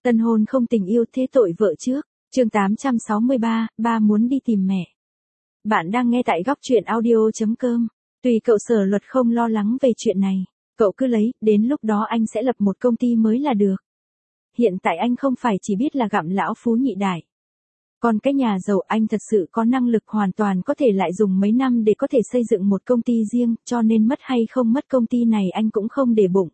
Tân hôn không tình yêu thế tội vợ trước. Chương 863, ba muốn đi tìm mẹ. Bạn đang nghe tại góc truyện audio.com. Tùy cậu Sở Luật không lo lắng về chuyện này. Cậu cứ lấy, đến lúc đó anh sẽ lập một công ty mới là được. Hiện tại anh không phải chỉ biết là gặm lão phú nhị đại. Còn cái nhà giàu anh thật sự có năng lực hoàn toàn có thể lại dùng mấy năm để có thể xây dựng một công ty riêng, cho nên mất hay không mất công ty này anh cũng không để bụng.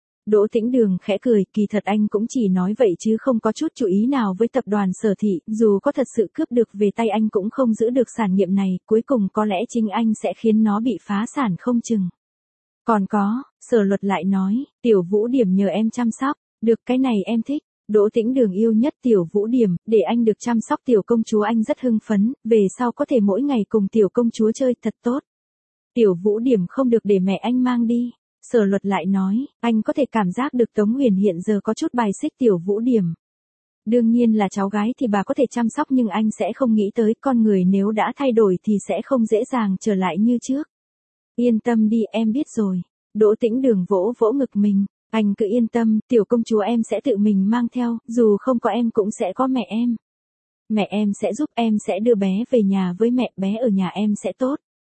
Đỗ Tĩnh Đường khẽ cười, kỳ thật anh cũng chỉ nói vậy chứ không có chút chú ý nào với tập đoàn Sở Thị, dù có thật sự cướp được về tay anh cũng không giữ được sản nghiệp này, cuối cùng có lẽ chính anh sẽ khiến nó bị phá sản không chừng. Còn có, Sở Luật lại nói, Tiểu Vũ Điểm nhờ em chăm sóc, được cái này em thích. Đỗ Tĩnh Đường yêu nhất Tiểu Vũ Điểm, để anh được chăm sóc tiểu công chúa anh rất hưng phấn, về sau có thể mỗi ngày cùng tiểu công chúa chơi thật tốt. Tiểu Vũ Điểm không được để mẹ anh mang đi. Sở Luật lại nói, anh có thể cảm giác được Tống Huyền hiện giờ có chút bài xích Tiểu Vũ Điểm. Đương nhiên là cháu gái thì bà có thể chăm sóc nhưng anh sẽ không nghĩ tới con người nếu đã thay đổi thì sẽ không dễ dàng trở lại như trước. Yên tâm đi em biết rồi. Đỗ Tĩnh Đường vỗ vỗ ngực mình. Anh cứ yên tâm, tiểu công chúa em sẽ tự mình mang theo, dù không có em cũng sẽ có mẹ em. Mẹ em sẽ giúp em sẽ đưa bé về nhà với mẹ, bé ở nhà em sẽ tốt.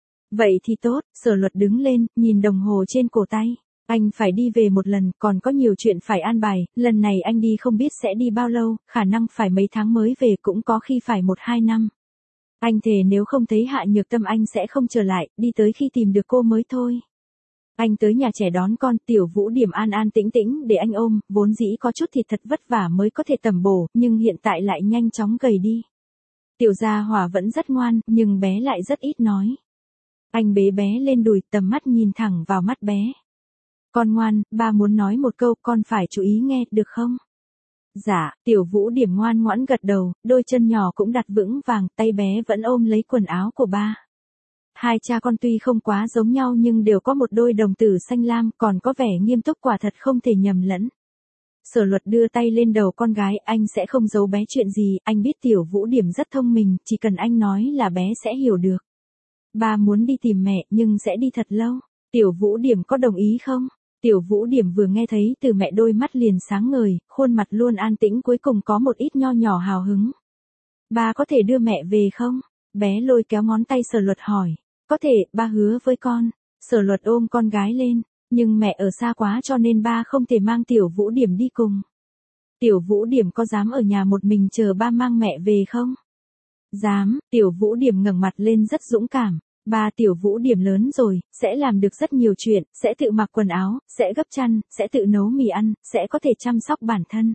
Vậy thì tốt, Sở Luật đứng lên, nhìn đồng hồ trên cổ tay. Anh phải đi về một lần, còn có nhiều chuyện phải an bài, lần này anh đi không biết sẽ đi bao lâu, khả năng phải mấy tháng mới về cũng có khi phải 1-2 năm. Anh thề nếu không thấy Hạ Nhược Tâm anh sẽ không trở lại, đi tới khi tìm được cô mới thôi. Anh tới nhà trẻ đón con, Tiểu Vũ Điểm an an tĩnh tĩnh để anh ôm, vốn dĩ có chút thịt thật vất vả mới có thể tẩm bổ, nhưng hiện tại lại nhanh chóng gầy đi. Tiểu Gia Hỏa vẫn rất ngoan, nhưng bé lại rất ít nói. Anh bế bé lên đùi, tầm mắt nhìn thẳng vào mắt bé. Con ngoan, ba muốn nói một câu, con phải chú ý nghe, được không? Dạ, Tiểu Vũ Điểm ngoan ngoãn gật đầu, đôi chân nhỏ cũng đặt vững vàng, tay bé vẫn ôm lấy quần áo của ba. Hai cha con tuy không quá giống nhau nhưng đều có một đôi đồng tử xanh lam, còn có vẻ nghiêm túc quả thật không thể nhầm lẫn. Sở Luật đưa tay lên đầu con gái, anh sẽ không giấu bé chuyện gì, anh biết Tiểu Vũ Điểm rất thông minh, chỉ cần anh nói là bé sẽ hiểu được. Ba muốn đi tìm mẹ nhưng sẽ đi thật lâu. Tiểu Vũ Điểm có đồng ý không? Tiểu Vũ Điểm vừa nghe thấy từ mẹ đôi mắt liền sáng ngời, khuôn mặt luôn an tĩnh cuối cùng có một ít nho nhỏ hào hứng. Ba có thể đưa mẹ về không? Bé lôi kéo ngón tay Sở Luật hỏi. Có thể, ba hứa với con. Sở Luật ôm con gái lên, nhưng mẹ ở xa quá cho nên ba không thể mang Tiểu Vũ Điểm đi cùng. Tiểu Vũ Điểm có dám ở nhà một mình chờ ba mang mẹ về không? Dám, Tiểu Vũ Điểm ngẩng mặt lên rất dũng cảm. Ba Tiểu Vũ Điểm lớn rồi, sẽ làm được rất nhiều chuyện, sẽ tự mặc quần áo, sẽ gấp chăn, sẽ tự nấu mì ăn, sẽ có thể chăm sóc bản thân.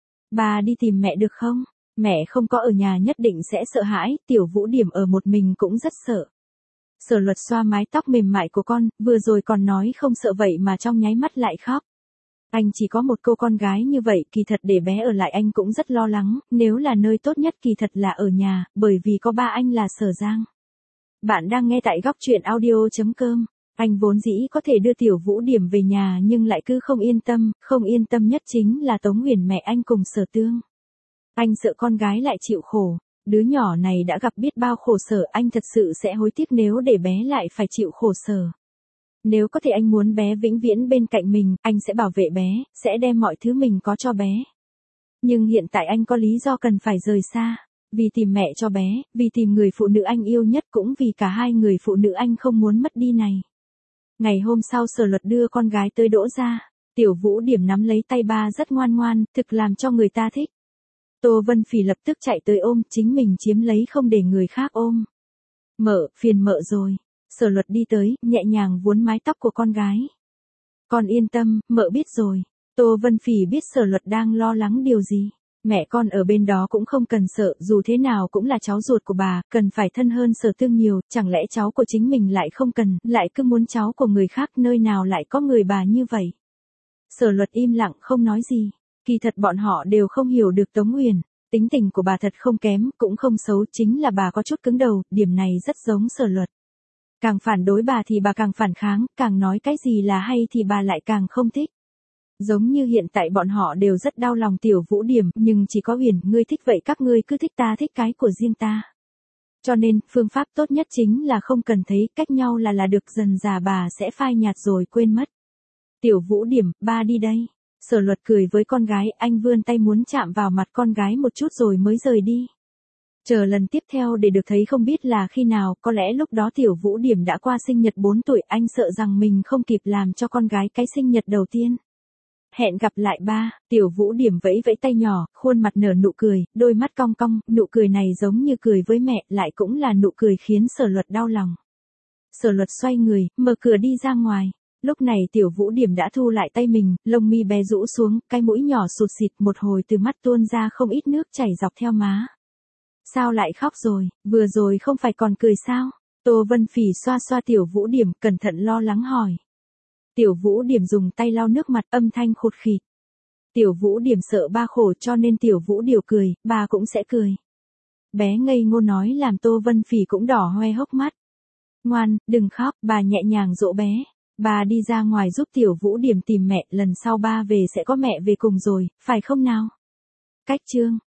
Ba đi tìm mẹ được không? Mẹ không có ở nhà nhất định sẽ sợ hãi, Tiểu Vũ Điểm ở một mình cũng rất sợ. Sở Luật xoa mái tóc mềm mại của con, vừa rồi còn nói không sợ vậy mà trong nháy mắt lại khóc. Anh chỉ có một cô con gái như vậy, kỳ thật để bé ở lại anh cũng rất lo lắng, nếu là nơi tốt nhất kỳ thật là ở nhà, bởi vì có ba anh là Sở Giang. Bạn đang nghe tại góc truyện audio.com. Anh vốn dĩ có thể đưa Tiểu Vũ Điểm về nhà nhưng lại cứ không yên tâm nhất chính là Tống Huyền mẹ anh cùng Sở Tương. Anh sợ con gái lại chịu khổ. Đứa nhỏ này đã gặp biết bao khổ sở, anh thật sự sẽ hối tiếc nếu để bé lại phải chịu khổ sở. Nếu có thể anh muốn bé vĩnh viễn bên cạnh mình, anh sẽ bảo vệ bé, sẽ đem mọi thứ mình có cho bé. Nhưng hiện tại anh có lý do cần phải rời xa. Vì tìm mẹ cho bé, vì tìm người phụ nữ anh yêu nhất cũng vì cả hai người phụ nữ anh không muốn mất đi này. Ngày hôm sau Sở Luật đưa con gái tới Đỗ gia. Tiểu Vũ Điểm nắm lấy tay ba rất ngoan ngoan, thực làm cho người ta thích. Tô Vân Phỉ lập tức chạy tới ôm, chính mình chiếm lấy không để người khác ôm. Mợ, phiền mợ rồi. Sở Luật đi tới, nhẹ nhàng vuốt mái tóc của con gái. Con yên tâm, mợ biết rồi. Tô Vân Phỉ biết Sở Luật đang lo lắng điều gì. Mẹ con ở bên đó cũng không cần sợ, dù thế nào cũng là cháu ruột của bà, cần phải thân hơn Sở Tương nhiều, chẳng lẽ cháu của chính mình lại không cần, lại cứ muốn cháu của người khác, nơi nào lại có người bà như vậy. Sở Luật im lặng không nói gì. Kỳ thật bọn họ đều không hiểu được Tống Huyền, tính tình của bà thật không kém, cũng không xấu, chính là bà có chút cứng đầu, điểm này rất giống Sở Luật. Càng phản đối bà thì bà càng phản kháng, càng nói cái gì là hay thì bà lại càng không thích. Giống như hiện tại bọn họ đều rất đau lòng Tiểu Vũ Điểm, nhưng chỉ có Huyền, ngươi thích vậy các ngươi cứ thích ta thích cái của riêng ta. Cho nên, phương pháp tốt nhất chính là không cần thấy cách nhau là được, dần già bà sẽ phai nhạt rồi quên mất. Tiểu Vũ Điểm, ba đi đây. Sở Luật cười với con gái, anh vươn tay muốn chạm vào mặt con gái một chút rồi mới rời đi. Chờ lần tiếp theo để được thấy không biết là khi nào, có lẽ lúc đó Tiểu Vũ Điểm đã qua sinh nhật 4 tuổi, anh sợ rằng mình không kịp làm cho con gái cái sinh nhật đầu tiên. Hẹn gặp lại ba, Tiểu Vũ Điểm vẫy vẫy tay nhỏ, khuôn mặt nở nụ cười, đôi mắt cong cong, nụ cười này giống như cười với mẹ, lại cũng là nụ cười khiến Sở Luật đau lòng. Sở Luật xoay người, mở cửa đi ra ngoài. Lúc này Tiểu Vũ Điểm đã thu lại tay mình, lông mi bé rũ xuống, cái mũi nhỏ sụt xịt, một hồi từ mắt tuôn ra không ít nước chảy dọc theo má. Sao lại khóc rồi, vừa rồi không phải còn cười sao? Tô Vân Phỉ xoa xoa Tiểu Vũ Điểm, cẩn thận lo lắng hỏi. Tiểu Vũ Điểm dùng tay lau nước mặt, âm thanh khụt khịt. Tiểu Vũ Điểm sợ ba khổ cho nên Tiểu Vũ Điều cười, ba cũng sẽ cười. Bé ngây ngô nói làm Tô Vân Phỉ cũng đỏ hoe hốc mắt. Ngoan, đừng khóc, bà nhẹ nhàng dỗ bé. Bà đi ra ngoài giúp Tiểu Vũ Điểm tìm mẹ, lần sau ba về sẽ có mẹ về cùng rồi, phải không nào? Cách chương